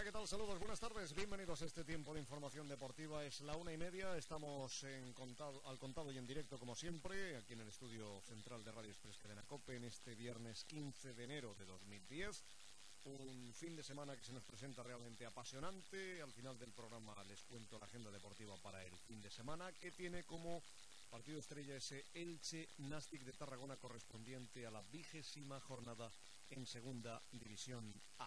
Hola, ¿qué tal? Saludos, buenas tardes, bienvenidos a este tiempo de información deportiva. Es la 1:30, estamos al contado y en directo como siempre, aquí en el estudio central de Radio Express Cadena COPE, en este viernes 15 de enero de 2010. Un fin de semana que se nos presenta realmente apasionante. Al final del programa les cuento la agenda deportiva para el fin de semana, que tiene como partido estrella ese Elche Nastic de Tarragona correspondiente a la 20ª jornada en Segunda División A.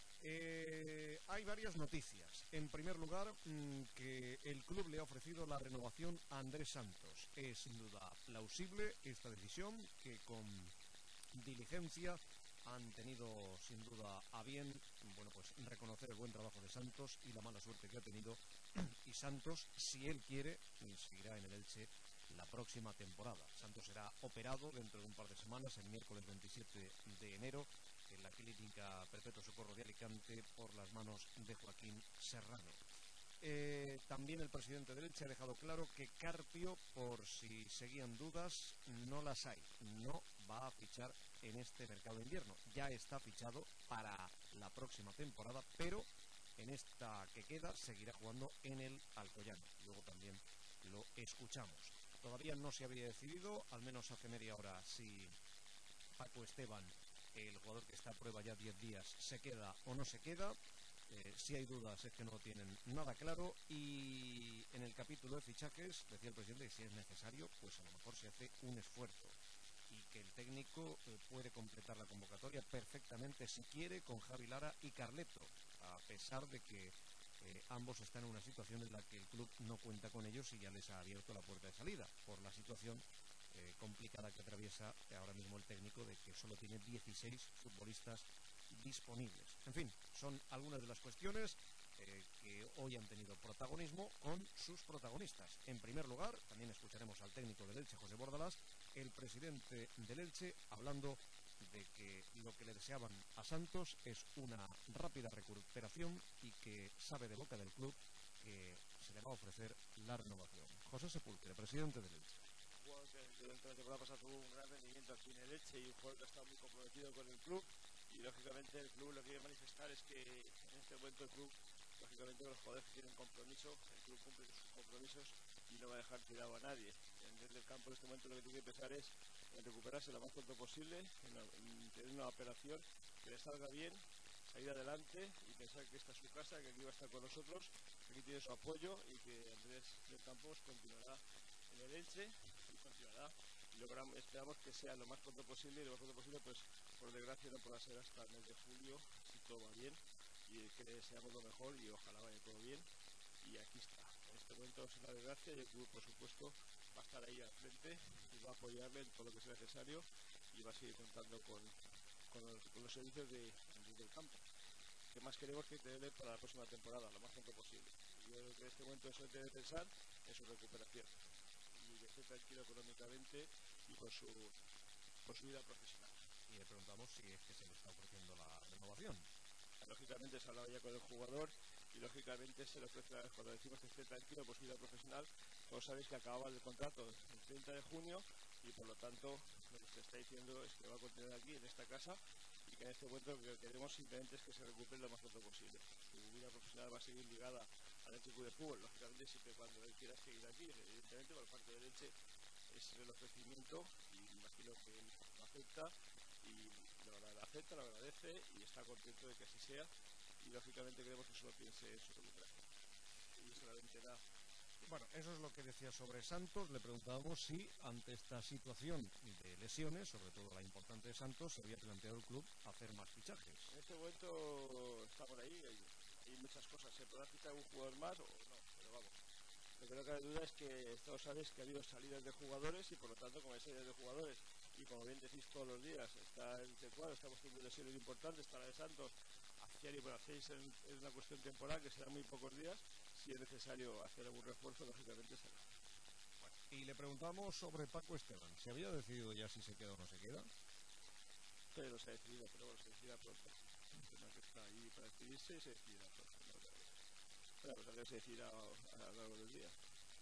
Hay varias noticias. En primer lugar, que el club le ha ofrecido la renovación a Andrés Santos. Es sin duda plausible esta decisión, que con diligencia han tenido sin duda a bien, bueno, pues reconocer el buen trabajo de Santos y la mala suerte que ha tenido. Y Santos, si él quiere, seguirá en el Elche la próxima temporada. Santos será operado dentro de un par de semanas, el miércoles 27 de enero, en la Clínica Perpetuo Socorro de Alicante, por las manos de Joaquín Serrano. También el presidente del Elche ha dejado claro que Carpio, por si seguían dudas, no las hay. No va a fichar en este mercado de invierno. Ya está fichado para la próxima temporada, pero en esta que queda seguirá jugando en el Alcoyano. Luego también lo escuchamos. Todavía no se había decidido, al menos hace media hora, si Paco Esteban, el jugador que está a prueba ya 10 días, se queda o no se queda. Si hay dudas es que no lo tienen nada claro. Y en el capítulo de fichajes decía el presidente que si es necesario, pues a lo mejor se hace un esfuerzo y que el técnico puede completar la convocatoria perfectamente si quiere con Javi Lara y Carleto, a pesar de que ambos están en una situación en la que el club no cuenta con ellos y ya les ha abierto la puerta de salida por la situación complicada que atraviesa ahora mismo el técnico, de que solo tiene 16 futbolistas disponibles. En fin, son algunas de las cuestiones que hoy han tenido protagonismo con sus protagonistas. En primer lugar, también escucharemos al técnico del Elche, José Bordalás, el presidente del Elche, hablando de que lo que le deseaban a Santos es una rápida recuperación y que sabe de boca del club que se le va a ofrecer la renovación. José Sepúlveda, presidente del Elche. Un jugador que durante la temporada pasada tuvo un gran rendimiento aquí en el Elche y un jugador que ha estado muy comprometido con el club, y lógicamente el club lo que quiere manifestar es que en este momento el club, lógicamente los jugadores que tienen compromiso, el club cumple sus compromisos y no va a dejar tirado a nadie. Desde el campo en este momento lo que tiene que empezar es en recuperarse lo más pronto posible, en tener una operación que le salga bien, salir adelante y pensar que esta es su casa, que aquí va a estar con nosotros, que aquí tiene su apoyo y que Andrés del Campos continuará en el Elche y continuará. Y esperamos que sea lo más pronto posible, y lo más pronto posible, pues por desgracia no podrá ser hasta el mes de julio, si todo va bien, y que le deseamos lo mejor y ojalá vaya todo bien. Y aquí está, en este momento es una desgracia y el club, por supuesto, va a estar ahí al frente y va a apoyarle en todo lo que sea necesario y va a seguir contando con los servicios del campo. ¿Qué más queremos que tenerle para la próxima temporada, lo más pronto posible? Yo creo que en este momento eso debe pensar en su recuperación y que esté tranquilo económicamente y con su vida profesional. Y le preguntamos si es que se le está ofreciendo la renovación. Lógicamente se ha hablado ya con el jugador y lógicamente se le ofrece, cuando decimos que esté tranquilo por su vida profesional, todos sabéis que acababa el contrato el 30 de junio y por lo tanto lo que se está diciendo es que va a continuar aquí en esta casa y que en este momento lo que queremos simplemente es que se recupere lo más pronto posible. Su vida profesional va a seguir ligada al Elche Club de Fútbol, lógicamente siempre cuando él quiera seguir aquí, evidentemente por parte del Elche es el ofrecimiento y imagino que él lo acepta y lo acepta, lo agradece y está contento de que así sea, y lógicamente queremos que solo piense en su recuperación y solamente nada. Bueno, eso es lo que decía sobre Santos. Le preguntábamos si ante esta situación de lesiones, sobre todo la importante de Santos, se había planteado el club hacer más fichajes. En este momento está por ahí, hay muchas cosas, se podrá fichar un jugador más o no, pero vamos. Lo que no cabe duda es que todos sabéis que ha habido salidas de jugadores y por lo tanto, como hay salidas de jugadores y como bien decís todos los días, está el T4, estamos teniendo lesiones importantes, está la de Santos, Aciari y Bonacéis es una cuestión temporal que será muy pocos días. Si es necesario hacer algún refuerzo, lógicamente será. Bueno, y le preguntamos sobre Paco Esteban. ¿Se había decidido ya si se queda o no se queda? Pero se ha decidido, pero bueno, se decidirá pronto. El tema que está ahí para decidirse se decidirá pronto. Bueno, pues a ver, se decidirá a lo largo del día.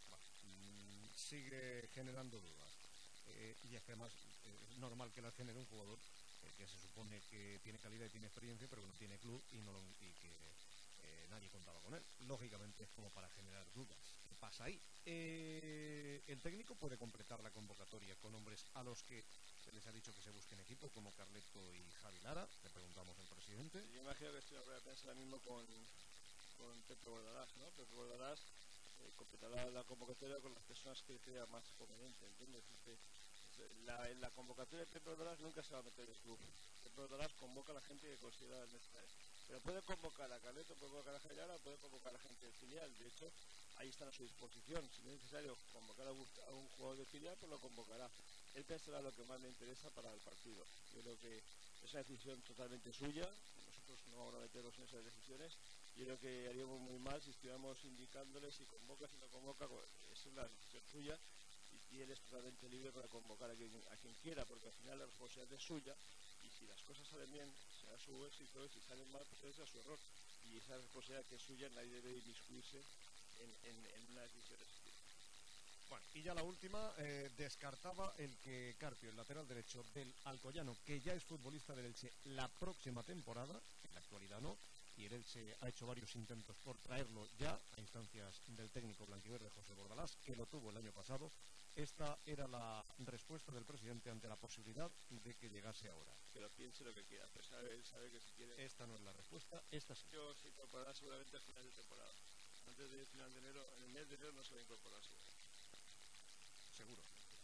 Sigue generando dudas. Y es que además es normal que las genere un jugador que se supone que tiene calidad y tiene experiencia, pero que no tiene club y que nadie contaba con él. Lógicamente es como para generar dudas. ¿Qué pasa ahí? El técnico puede completar la convocatoria con hombres a los que se les ha dicho que se busquen equipo, como Carleto y Javi Lara. Le preguntamos al presidente. Yo imagino que estoy en la rueda de prensa ahora mismo con Pepe Bordalás, ¿no? Pepe Bordalás completará la convocatoria con las personas que crea más conveniente, ¿entiendes? En la convocatoria de Pepe Bordalás nunca se va a meter el club. Pepe Bordalás convoca a la gente que considera necesaria. Pero puede convocar a Carleto, puede convocar a Javier, puede convocar a la gente del filial. De hecho, ahí está a su disposición. Si no es necesario convocar a un jugador de filial, pues lo convocará. Él pensará lo que más le interesa para el partido. Yo creo que es una decisión totalmente suya. Nosotros no vamos a meternos en esas decisiones. Yo creo que haríamos muy mal si estuviéramos indicándole si convoca, si no convoca. Esa es la decisión suya y él es totalmente libre para convocar a quien quiera, porque al final la responsabilidad es suya. Y si las cosas salen bien, será su éxito, y si salen mal, pues será su error. Y esa responsabilidad que es suya, nadie debe inmiscuirse en una decisión de ese tipo. Bueno, y ya la última, descartaba el que Carpio, el lateral derecho del Alcoyano, que ya es futbolista del Elche la próxima temporada, en la actualidad no, y el Elche ha hecho varios intentos por traerlo ya a instancias del técnico blanquiverde José Bordalás, que lo tuvo el año pasado. Esta era la respuesta del presidente ante la posibilidad de que llegase ahora. Que lo piense lo que quiera, pero él sabe que si quiere... Esta no es la respuesta, esta sí. Yo se incorporará seguramente al final de temporada. Antes del final de enero, en el mes de enero no se va a incorporar seguro. Seguro.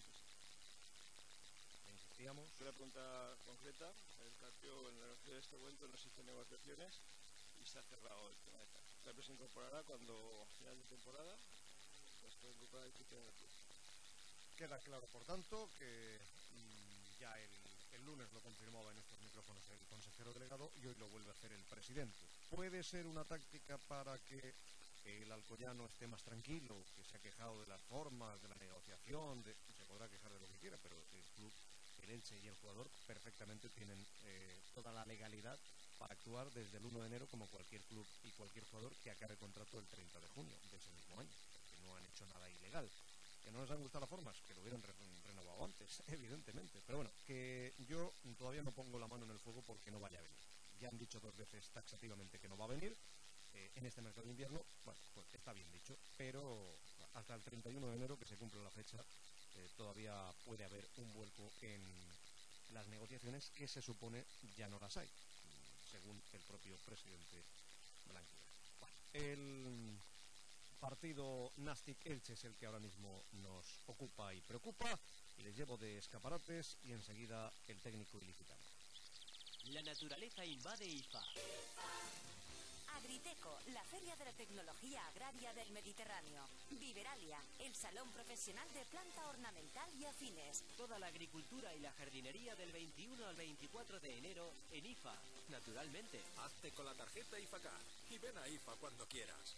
Insistíamos. Una pregunta concreta. El Carpio, en el de este momento no existen negociaciones y se ha cerrado el tema de Carpio. El Carpio se incorporará cuando a final de temporada pues puede incorporar el equipo en el club. Queda claro, por tanto, que ya el lunes lo confirmaba en estos micrófonos el consejero delegado y hoy lo vuelve a hacer el presidente. ¿Puede ser una táctica para que el Alcoyano esté más tranquilo, que se ha quejado de las formas, de la negociación, se podrá quejar de lo que quiera, pero el club, el Elche y el jugador perfectamente tienen toda la legalidad para actuar desde el 1 de enero como cualquier club y cualquier jugador que acabe contrato el 30 de junio de ese mismo año, porque no han hecho nada ilegal. Que no les han gustado las formas, que lo hubieran renovado antes, evidentemente. Pero bueno, que yo todavía no pongo la mano en el fuego porque no vaya a venir. Ya han dicho 2 veces taxativamente que no va a venir. En este mercado de invierno, bueno, pues está bien dicho, pero hasta el 31 de enero, que se cumple la fecha, todavía puede haber un vuelco en las negociaciones que se supone ya no las hay, según el propio presidente blanquiverde. Bueno, el partido Nastic-Elche es el que ahora mismo nos ocupa y preocupa, y les llevo de escaparates y enseguida el técnico ilicitano. La naturaleza invade IFA. Agriteco, la feria de la tecnología agraria del Mediterráneo. Viveralia, el salón profesional de planta ornamental y afines. Toda la agricultura y la jardinería del 21 al 24 de enero en IFA, naturalmente. Hazte con la tarjeta IFACAR y ven a IFA cuando quieras.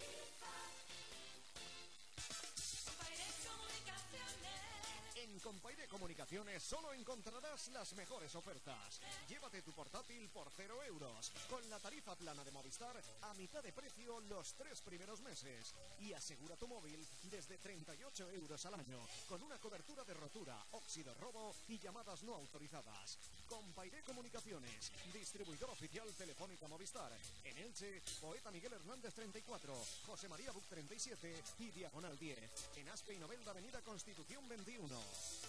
En Compaire Comunicaciones solo encontrarás las mejores ofertas. Llévate tu portátil por 0 euros, con la tarifa plana de Movistar a mitad de precio los 3 primeros meses. Y asegura tu móvil desde 38 euros al año, con una cobertura de rotura, óxido, robo y llamadas no autorizadas. Compaire Comunicaciones, distribuidor oficial Telefónica Movistar. En Elche, Poeta Miguel Hernández 34, José María Buc 37 y Diagonal 10. En Aspe y Novelda, Avenida Constitución 21.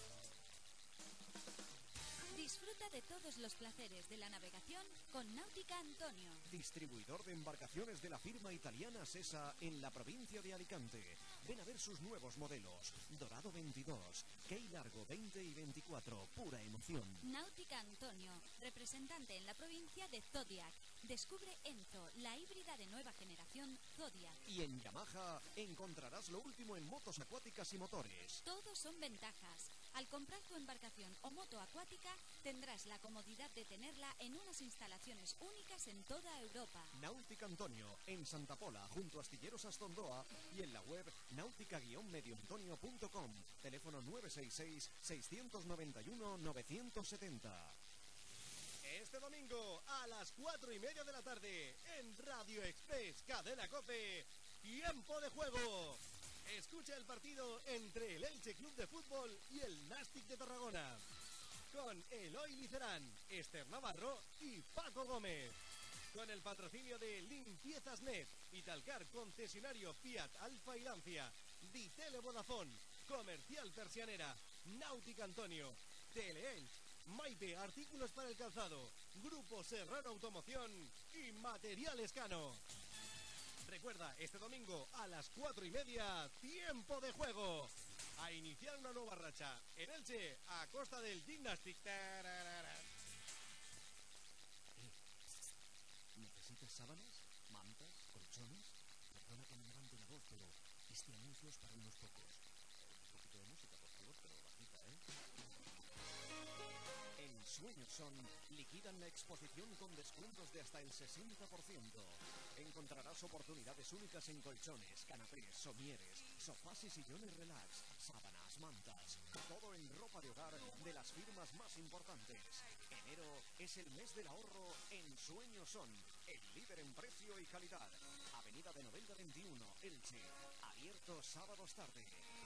Disfruta de todos los placeres de la navegación con Náutica Antonio. Distribuidor de embarcaciones de la firma italiana Sesa en la provincia de Alicante. Ven a ver sus nuevos modelos. Dorado 22, Key Largo 20 y 24, pura emoción. Náutica Antonio, representante en la provincia de Zodiac. Descubre Enzo, la híbrida de nueva generación Zodiac. Y en Yamaha encontrarás lo último en motos acuáticas y motores. Todos son ventajas. Al comprar tu embarcación o moto acuática, tendrás la comodidad de tenerla en unas instalaciones únicas en toda Europa. Náutica Antonio, en Santa Pola, junto a Astilleros Astondoa, y en la web náutica-medioantonio.com. Teléfono 966-691-970. Este domingo, a las 4:30 de la tarde, en Radio Express Cadena COPE, Tiempo de Juego. Escucha el partido entre el Elche Club de Fútbol y el Nastic de Tarragona, con Eloy Licerán, Esther Navarro y Paco Gómez. con el patrocinio de Limpiezas Net, Italcar, concesionario Fiat, Alfa y Lancia, Ditele Vodafone, Comercial Persianera, Náutica Antonio, Teleelch, Maite, artículos para el calzado, Grupo Serrano Automoción y Materiales Cano. Recuerda, este domingo a las 4:30, tiempo de juego. A iniciar una nueva racha en Elche a costa del Gymnastic. ¿Necesitas sábanas, mantas, colchones? Perdona que me levante la voz, pero este anuncio es para unos pocos. Un poquito de música, por favor, pero bajita, ¿eh? En Sueños Son, liquidan la exposición con descuentos de hasta el 60%. Encontrarás oportunidades únicas en colchones, canapés, somieres, sofás y sillones relax, sábanas, mantas, todo en ropa de hogar de las firmas más importantes. Enero es el mes del ahorro en Sueños Son, el líder en precio y calidad. Avenida de Novelda 21, Elche, abierto sábados tarde.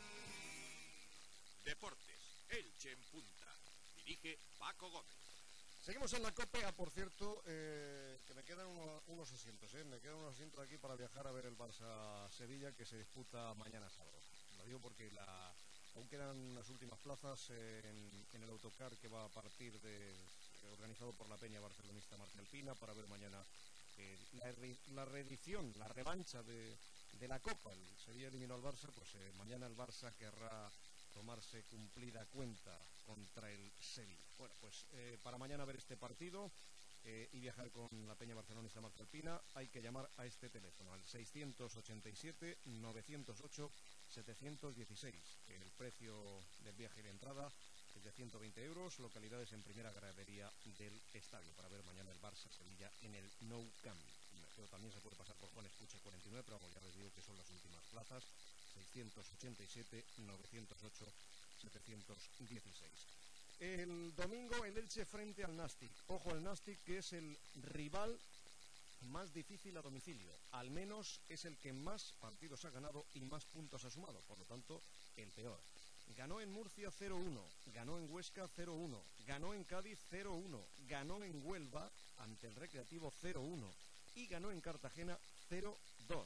Deportes, Elche en punta. Dirige Paco Gómez. Seguimos en la Copa, por cierto, que me quedan unos asientos, me quedan unos asientos aquí para viajar a ver el Barça-Sevilla, que se disputa mañana sábado. Lo digo porque aún quedan las últimas plazas en el autocar que va a partir organizado por la Peña Barcelonista Martín Alpina, para ver mañana la reedición, la revancha de la Copa. El Sevilla eliminó al Barça, pues mañana el Barça querrá tomarse cumplida cuenta contra el Sevilla. Bueno, pues para mañana ver este partido y viajar con la Peña Barcelonista Martín Alpina, hay que llamar a este teléfono, al 687-908-716. El precio del viaje de entrada es de 120 euros, localidades en primera gradería del estadio, para ver mañana el Barça-Sevilla en el Nou Camp. Pero también se puede pasar por Juan Escuche 49, pero vamos, ya les digo que son las últimas plazas, 687-908-716. El domingo el Elche frente al Nastic. Ojo, el Nastic, que es el rival más difícil a domicilio. Al menos es el que más partidos ha ganado y más puntos ha sumado. Por lo tanto, el peor. Ganó en Murcia 0-1, ganó en Huesca 0-1, ganó en Cádiz 0-1, ganó en Huelva ante el Recreativo 0-1 y ganó en Cartagena 0-2.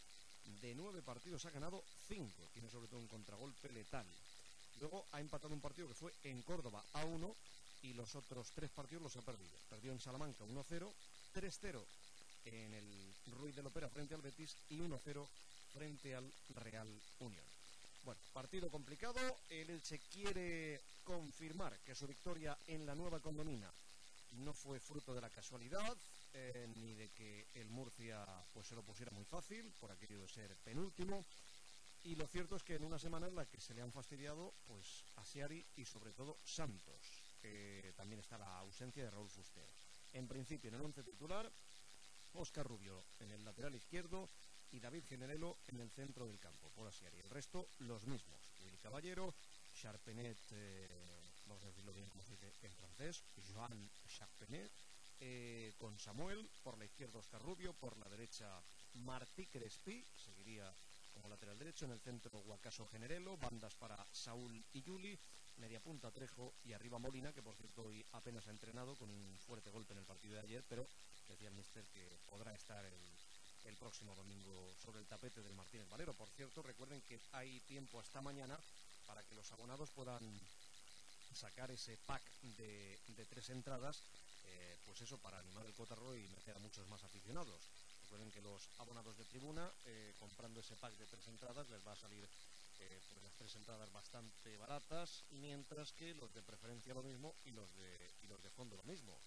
De 9 partidos ha ganado 5. Tiene sobre todo un contragolpe letal. Luego ha empatado un partido que fue en Córdoba a 1 y los otros 3 partidos los ha perdido. Perdió en Salamanca 1-0, 3-0 en el Ruiz de Lopera frente al Betis y 1-0 frente al Real Unión. Bueno, partido complicado. El Elche quiere confirmar que su victoria en la Nueva Condomina no fue fruto de la casualidad, ni de que el Murcia pues se lo pusiera muy fácil por aquello de ser penúltimo. Y lo cierto es que en una semana en la que se le han fastidiado pues Asiari y sobre todo Santos, también está la ausencia de Raúl Fuster. En principio en el 11 titular, Óscar Rubio en el lateral izquierdo y David Generelo en el centro del campo por Asiari. El resto los mismos: Will Caballero, Charpenet, vamos a decirlo bien como se dice en francés, Joan Charpenet, con Samuel, por la izquierda Óscar Rubio, por la derecha Martí Crespi, seguiría como lateral derecho, en el centro Guacaso Generelo, bandas para Saúl y Juli, media punta Trejo y arriba Molina, que por cierto hoy apenas ha entrenado con un fuerte golpe en el partido de ayer, pero decía el míster que podrá estar el próximo domingo sobre el tapete del Martínez Valero. Por cierto, recuerden que hay tiempo hasta mañana para que los abonados puedan sacar ese pack de 3 entradas, pues eso, para animar el cotarro y meter a muchos más aficionados. Recuerden que los abonados de tribuna, comprando ese pack de 3 entradas, les va a salir pues las 3 entradas bastante baratas, mientras que los de preferencia lo mismo y los de fondo lo mismo.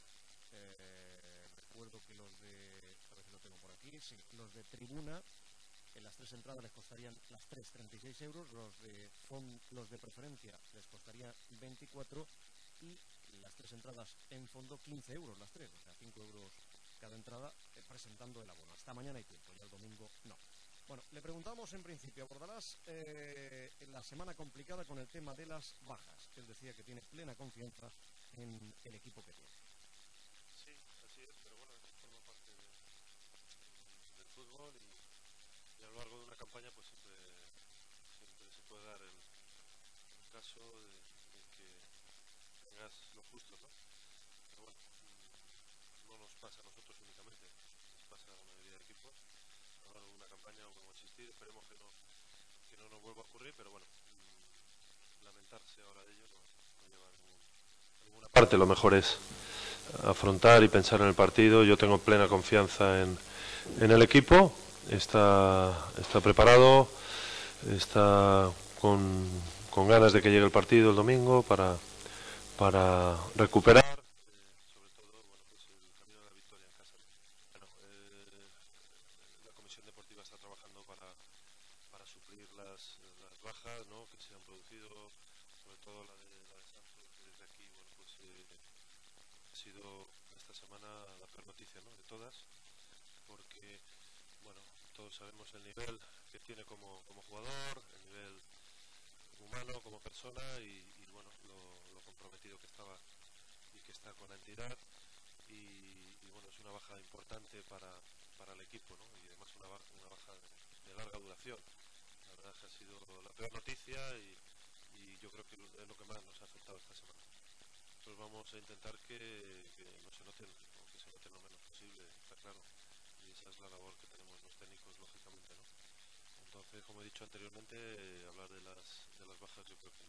Recuerdo que a ver si lo tengo por aquí, sí, los de tribuna, en las 3 entradas les costarían las 3 36 euros, los de preferencia les costaría 24 y las 3 entradas en fondo 15 euros las 3, o sea 5 euros cada entrada, presentando el abono. Hasta mañana hay tiempo, ya el domingo no. Bueno, le preguntamos en principio, abordarás la semana complicada con el tema de las bajas. Él decía que tiene plena confianza en el equipo que tiene. Sí, así es, pero bueno, eso forma parte del fútbol y a lo largo de una campaña pues siempre se puede dar el caso de que tengas lo justo, ¿no? Pero bueno, no nos pasa a nosotros únicamente, nos pasa a la mayoría de equipos. A lo largo de una campaña vamos a existir, esperemos que no nos vuelva a ocurrir, pero bueno, lamentarse ahora de ello no lleva a ninguna parte. Lo mejor es afrontar y pensar en el partido. Yo tengo plena confianza en el equipo, está preparado, está con ganas de que llegue el partido el domingo para recuperar, sobre todo, bueno, pues el camino de la victoria en casa. Bueno, la comisión deportiva está trabajando para suplir las bajas, ¿no?, que se han producido, sobre todo la de Santos, que desde aquí, bueno, pues ha sido esta semana la peor noticia, ¿no?, de todas, porque, bueno, todos sabemos el nivel que tiene como jugador, el nivel humano como persona y bueno, lo comprometido que estaba y que está con la entidad y bueno, es una baja importante para el equipo, ¿no?, y además una baja de larga duración. La verdad es que ha sido la peor noticia y yo creo que es lo que más nos ha afectado esta semana. Nosotros vamos a intentar que no se noten, o que se noten lo menos posible, está claro, y esa es la labor que tenemos los técnicos, lógicamente, ¿no? Entonces, como he dicho anteriormente, hablar de las bajas yo creo que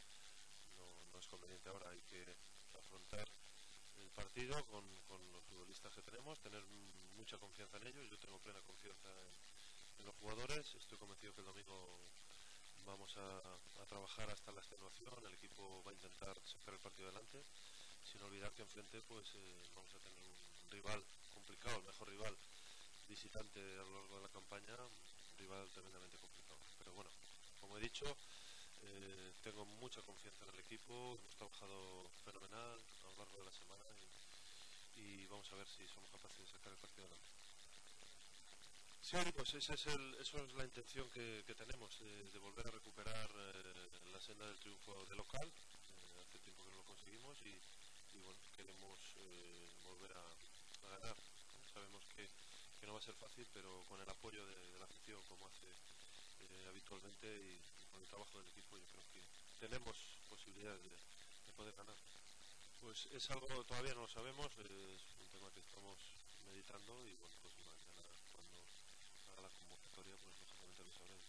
no es conveniente ahora. Hay que afrontar el partido con los futbolistas que tenemos, tener mucha confianza en ellos. Yo tengo plena confianza en los jugadores. Estoy convencido que el domingo vamos a trabajar hasta la extenuación. El equipo va a intentar sacar el partido adelante, sin olvidar que enfrente pues vamos a tener un rival complicado, el mejor rival visitante a lo largo de la campaña, un rival tremendamente complicado. Pero bueno, como he dicho, tengo mucha confianza en el equipo, hemos trabajado fenomenal a lo largo de la semana y vamos a ver si somos capaces de sacar el partido adelante. Sí, pues eso es la intención que tenemos, de volver a recuperar la senda del triunfo de local. Hace tiempo que no lo conseguimos y bueno, queremos volver a ganar, ¿no? Sabemos que no va a ser fácil, pero con el apoyo de la afición, como hace habitualmente, y con el trabajo del equipo, yo creo que tenemos posibilidades de poder ganar. Pues es algo, todavía no lo sabemos, es un tema que estamos meditando y bueno, pues mañana cuando haga la convocatoria, pues lógicamente lo sabremos.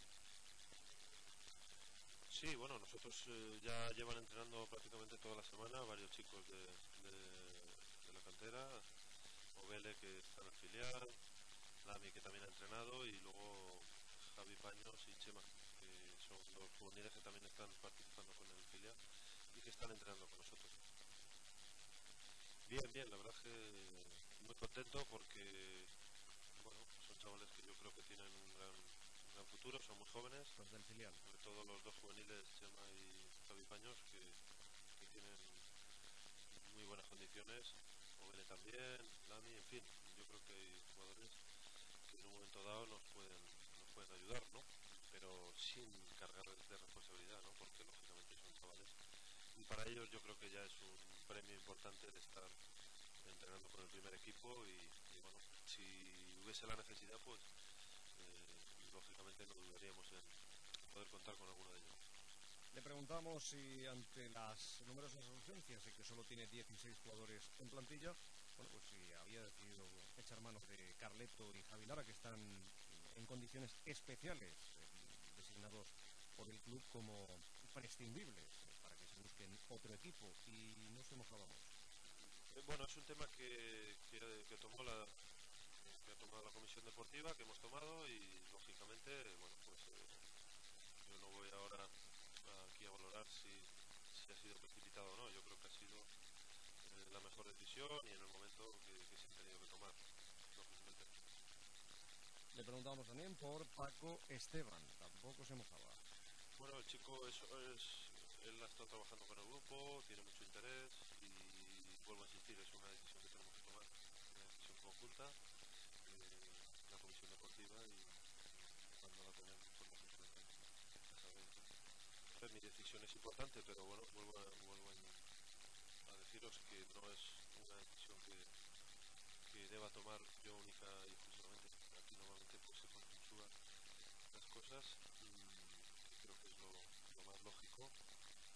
Sí, bueno, nosotros ya llevan entrenando prácticamente toda la semana varios chicos de la cantera, Ovele, que está en el filial, Lami, que también ha entrenado, y luego Javi Paños y Chema, que son los juveniles que también están participando con el filial y que están entrenando con nosotros. Bien, la verdad es que muy contento porque bueno, son chavales que yo creo que tienen un gran futuro, son muy jóvenes, los del filial, sobre todo los dos juveniles, Chema y Javi Paños, que tienen muy buenas condiciones, Ovele también, Lami, en fin, yo creo que hay jugadores que en un momento dado nos pueden ayudar, ¿no?, pero sin cargarles de responsabilidad, ¿no?, porque lógicamente son chavales y para ellos yo creo que ya es un premio importante de estar entrenando con el primer equipo y bueno, si hubiese la necesidad, pues lógicamente no dudaríamos en poder contar con alguno de ellos. Le preguntamos si ante las numerosas ausencias y que solo tiene 16 jugadores en plantilla, bueno, pues si había decidido echar mano de Carleto y Javi Lara, que están en condiciones especiales, designados por el club como prescindibles, para que se busquen otro equipo, y no se mojábamos. Bueno, es un tema que ha tomado la comisión deportiva, que hemos tomado y lógicamente, bueno, pues yo no voy ahora aquí a valorar si ha sido precipitado o no. Yo creo que ha sido la mejor decisión y en el momento que se han tenido que tomar, lógicamente. Le preguntamos también por Paco Esteban, tampoco se mojaba. Bueno, el chico él ha estado trabajando con el grupo, tiene mucho interés y vuelvo a insistir, es una decisión que tenemos que tomar, una decisión conjunta, la comisión deportiva, y cuando la tenemos, pues lógicamente la sabremos. Entonces, mi decisión es importante, pero bueno, vuelvo a deciros que no es una decisión que deba tomar yo única y exclusivamente. Aquí normalmente pues se consensúan las cosas, que creo que es lo más lógico,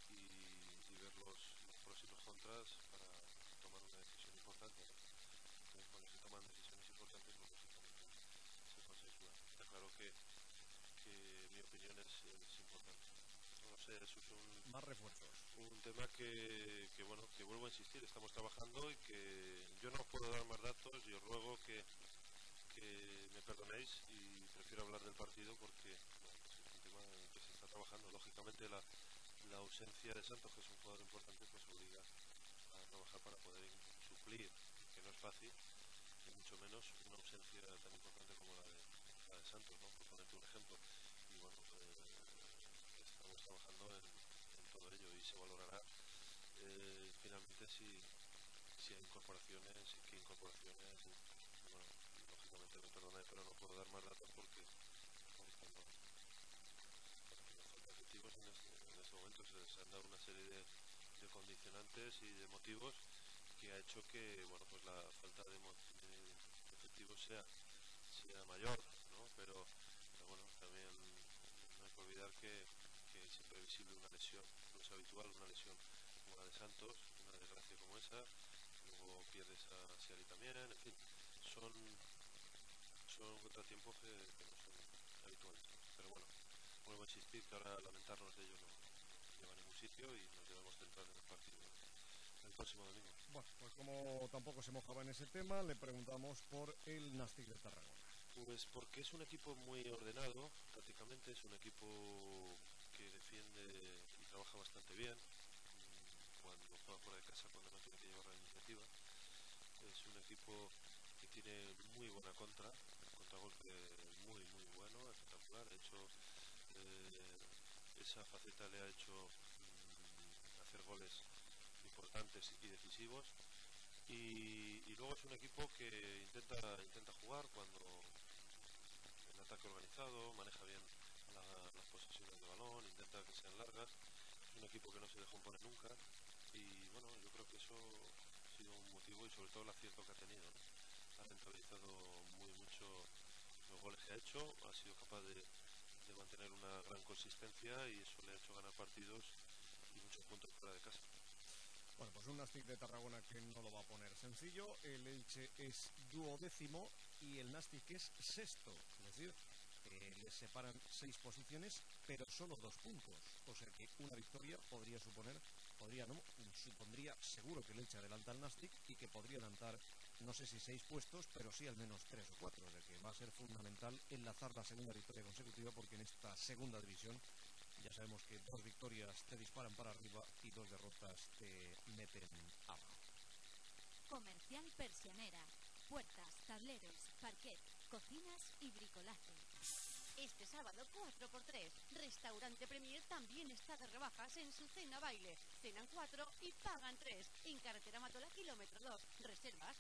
y ver los pros y los contras para tomar una decisión importante. cuando se toman decisiones importantes, pues lógicamente se consensúa. Está claro que mi opinión es importante. No sé, eso es más refuerzos. Un tema que bueno, que vuelvo a insistir, estamos trabajando y que yo no os puedo dar más datos y os ruego que me perdonéis y prefiero hablar del partido porque bueno, pues es un tema en el que se está trabajando. Lógicamente la ausencia de Santos, que es un jugador importante, pues obliga a trabajar para poder suplir, que no es fácil, y mucho menos una ausencia tan importante como la de Santos, ¿no? Por ponerte un ejemplo. Y bueno, estamos trabajando en todo ello y se valorará finalmente si hay incorporaciones y qué incorporaciones. Bueno, lógicamente me perdonáis, pero no puedo dar más datos porque no falta efectivos en este momento. Se han dado una serie de condicionantes y de motivos que ha hecho que bueno, pues la falta de efectivos sea mayor, ¿no? Pero bueno, también no hay que olvidar que es imprevisible una lesión, no es habitual una lesión como la de Santos, una desgracia como esa, luego pierdes a Siali también, en fin, son contratiempos que no son habituales, ¿no? Pero bueno, vuelvo a insistir que ahora lamentarnos de ello no lleva a ningún sitio y nos debemos centrar en el partido el próximo domingo. Bueno, pues como tampoco se mojaba en ese tema, le preguntamos por el Nàstic de Tarragona. Pues porque es un equipo muy ordenado, prácticamente es un equipo que defiende y trabaja bastante bien cuando juega fuera de casa, cuando no tiene que llevar la iniciativa. Es un equipo que tiene muy buena contragolpe muy bueno, espectacular. De hecho, esa faceta le ha hecho hacer goles importantes y decisivos. Y luego es un equipo que intenta jugar cuando en ataque organizado, maneja bien las posesiones de balón, intenta que sean largas. Es un equipo que no se dejó imponer nunca y bueno, yo creo que eso ha sido un motivo y sobre todo el acierto que ha tenido, ¿no? Ha rentabilizado muy mucho los goles que ha hecho, ha sido capaz de mantener una gran consistencia y eso le ha hecho ganar partidos y muchos puntos fuera de casa. Bueno, pues un Nàstic de Tarragona que no lo va a poner sencillo. El Elche es 12º y el Nàstic es 6º. Es decir, les separan 6 posiciones, pero solo 2 puntos. O sea que una victoria supondría seguro que el Elche adelanta al Nàstic y que podría adelantar, no sé si 6 puestos, pero sí al menos 3 o 4. O sea que va a ser fundamental enlazar la segunda victoria consecutiva porque en esta segunda división ya sabemos que 2 victorias te disparan para arriba y 2 derrotas te meten abajo. Comercial Persianera. Puertas, tableros, parquet, cocinas y bricolaje. Este sábado 4x3, Restaurante Premier también está de rebajas en su cena baile. Cenan 4 y pagan 3. En carretera Matola, kilómetro 2. Reservas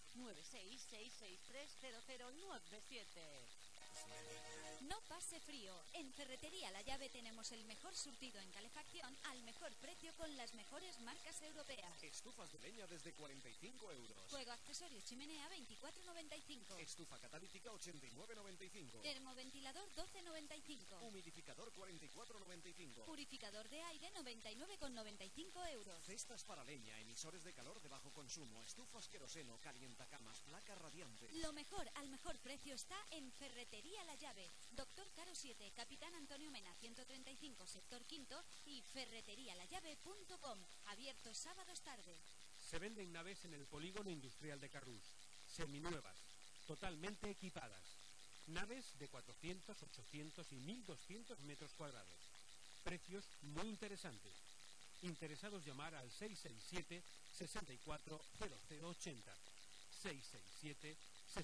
966630097. No pase frío. En Ferretería La Llave tenemos el mejor surtido en calefacción al mejor precio con las mejores marcas europeas. Estufas de leña desde 45 euros. Fuego accesorios chimenea 24,95. Estufa catalítica 89,95. Termoventilador 12,95. Humidificador 44,95. Purificador de aire 99,95 euros. Cestas para leña, emisores de calor de bajo consumo, estufas queroseno, calientacamas, placas radiantes. Lo mejor al mejor precio está en Ferretería La Llave. Doctor Caro 7, Capitán Antonio Mena 135, sector quinto y ferreterialallave.com. Abierto sábados tarde. Se venden naves en el polígono industrial de Carrús, seminuevas, totalmente equipadas. Naves de 400, 800 y 1200 metros cuadrados. Precios muy interesantes. Interesados llamar al 667 640080. 667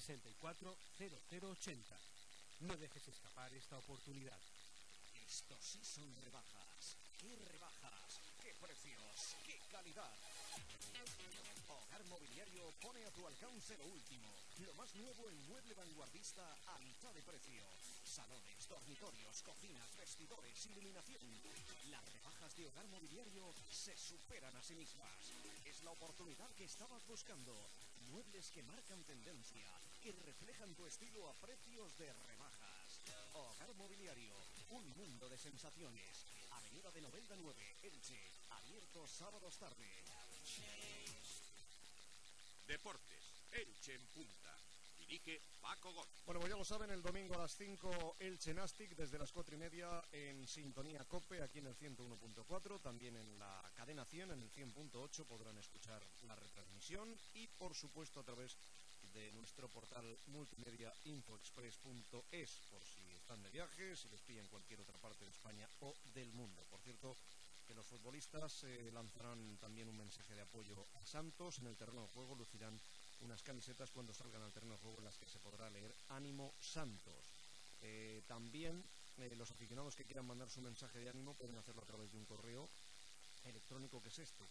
640080. No dejes escapar esta oportunidad. Estos sí son rebajas. ¡Qué rebajas! ¡Qué precios! ¡Qué calidad! Hogar Mobiliario pone a tu alcance lo último. Lo más nuevo en mueble vanguardista a mitad de precio. Salones, dormitorios, cocinas, vestidores, iluminación. Las rebajas de Hogar Mobiliario se superan a sí mismas. Es la oportunidad que estabas buscando. Muebles que marcan tendencia, que reflejan tu estilo a precios de rebajas. Hogar Mobiliario, un mundo de sensaciones. Avenida de Novelda 9, Elche. Abierto sábados tarde. Deportes, Elche en punta. Dirige Paco Gómez. Bueno, pues ya lo saben, el domingo a las 5 Elche Nastic, desde las 4:30 en Sintonía Cope, aquí en el 101.4, también en la cadena 100, en el 100.8 podrán escuchar la retransmisión y por supuesto a través de nuestro portal multimedia infoexpress.es, por si están de viaje, si les pilla en cualquier otra parte de España o del mundo. Por cierto, que los futbolistas lanzarán también un mensaje de apoyo a Santos. En el terreno de juego lucirán unas camisetas cuando salgan al terreno de juego en las que se podrá leer ¡Ánimo Santos! También los aficionados que quieran mandar su mensaje de ánimo pueden hacerlo a través de un correo electrónico que es este,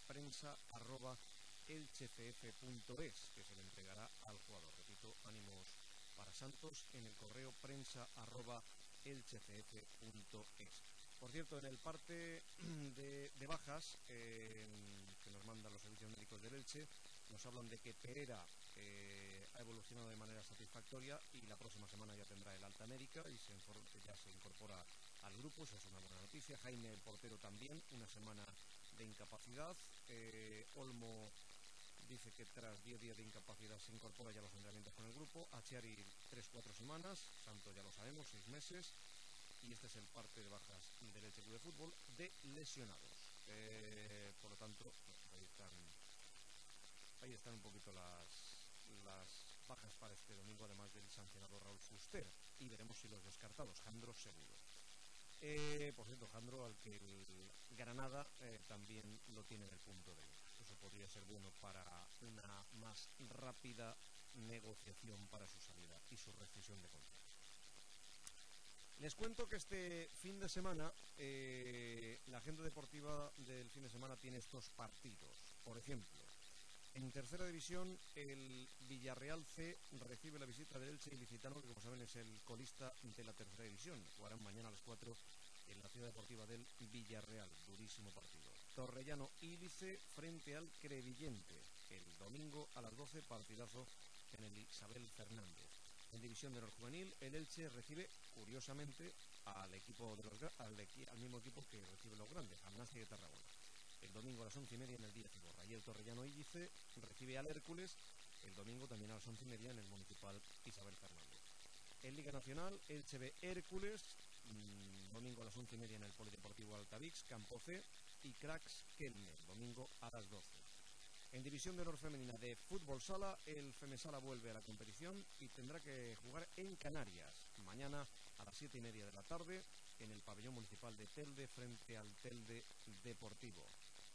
prensa@elchecf.es, que se le entregará al jugador. Repito, ánimos para Santos en el correo prensa@elchecf.es. Por cierto, en el parte de bajas que nos mandan los servicios médicos del Elche, nos hablan de que Pereira ha evolucionado de manera satisfactoria y la próxima semana ya tendrá el alta médica y ya se incorpora al grupo. Esa es una buena noticia. Jaime, el portero, también, una semana de incapacidad. Olmo dice que tras 10 días de incapacidad se incorpora ya a los entrenamientos con el grupo. Achiari 3-4 semanas, Santos ya lo sabemos, 6 meses. Y este es el parte de bajas del Elche Club de Fútbol de lesionados. Por lo tanto, pues ahí están un poquito las bajas para este domingo, además del sancionado Raúl Fuster. Y veremos si los descartados, Jandro seguro. Por cierto, Jandro, al que el Granada también lo tiene en el punto de mira. Eso podría ser bueno para una más rápida negociación para su salida y su rescisión de contrato. Les cuento que este fin de semana la agenda deportiva del fin de semana tiene estos partidos. Por ejemplo, en tercera división el Villarreal C recibe la visita del Elche Ilicitano, que como saben es el colista de la tercera división. Jugarán mañana a las 4 en la ciudad deportiva del Villarreal. Durísimo partido. Torrellano Ílice frente al Crevillente. El domingo a las 12, partidazo en el Isabel Fernández. En división de honor juvenil, el Elche recibe, curiosamente, al mismo equipo que recibe los grandes, al Nastic de Tarragona. El domingo a las 11:30 en el Díaz Iborra. Y el Torrellano Ílice recibe al Hércules el domingo también a las 11:30 en el Municipal Isabel Fernández. En Liga Nacional, Elche B Hércules, domingo a las 11:30 en el Polideportivo Altavix, Campo C, y Cracks Kelme, domingo a las 12. En división de honor femenina de fútbol sala, el Femesala vuelve a la competición y tendrá que jugar en Canarias. Mañana a las 7:30 de la tarde en el pabellón municipal de Telde frente al Telde Deportivo.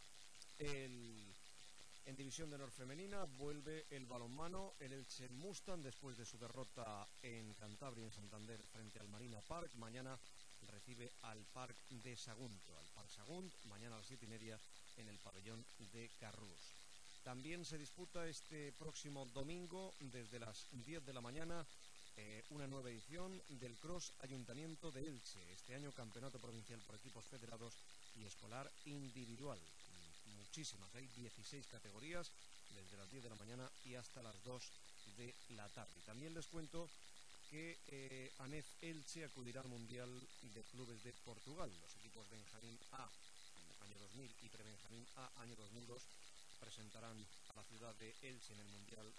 En división de honor femenina vuelve el balonmano, el Elche Mustang, después de su derrota en Cantabria, en Santander, frente al Marina Park. Mañana recibe al Parc de Sagunto, al Parc Sagunt, mañana a las 7:30 en el pabellón de Carrús. También se disputa este próximo domingo, desde las 10 de la mañana, una nueva edición del Cross Ayuntamiento de Elche. Este año campeonato provincial por equipos federados y escolar individual. Muchísimas, hay 16 categorías, desde las 10 de la mañana y hasta las 2 de la tarde. También les cuento que ANEF Elche acudirá al Mundial de Clubes de Portugal. Los equipos Benjamín A, año 2000, y Prebenjamín A, año 2002, representarán a la ciudad de Elche en el Mundial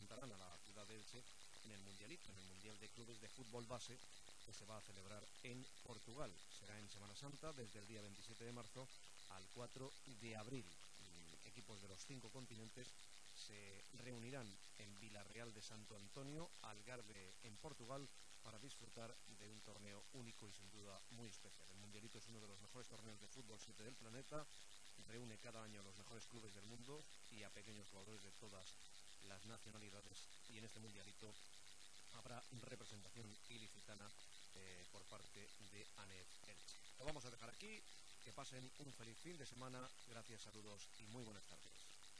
Mundialito, en el Mundial de Clubes de Fútbol Base, que se va a celebrar en Portugal. Será en Semana Santa, desde el día 27 de marzo al 4 de abril. Equipos de los 5 continentes se reunirán en Vilarreal de Santo Antonio, Algarve, en Portugal, para disfrutar de un torneo único y sin duda muy especial. El Mundialito es uno de los mejores torneos de fútbol 7 del planeta, reúne cada año a los mejores clubes del mundo y a pequeños jugadores de todas las nacionalidades, y en este Mundialito habrá representación ilicitana por parte de ANEF Elche. Lo vamos a dejar aquí, que pasen un feliz fin de semana, gracias, saludos y muy buenas tardes.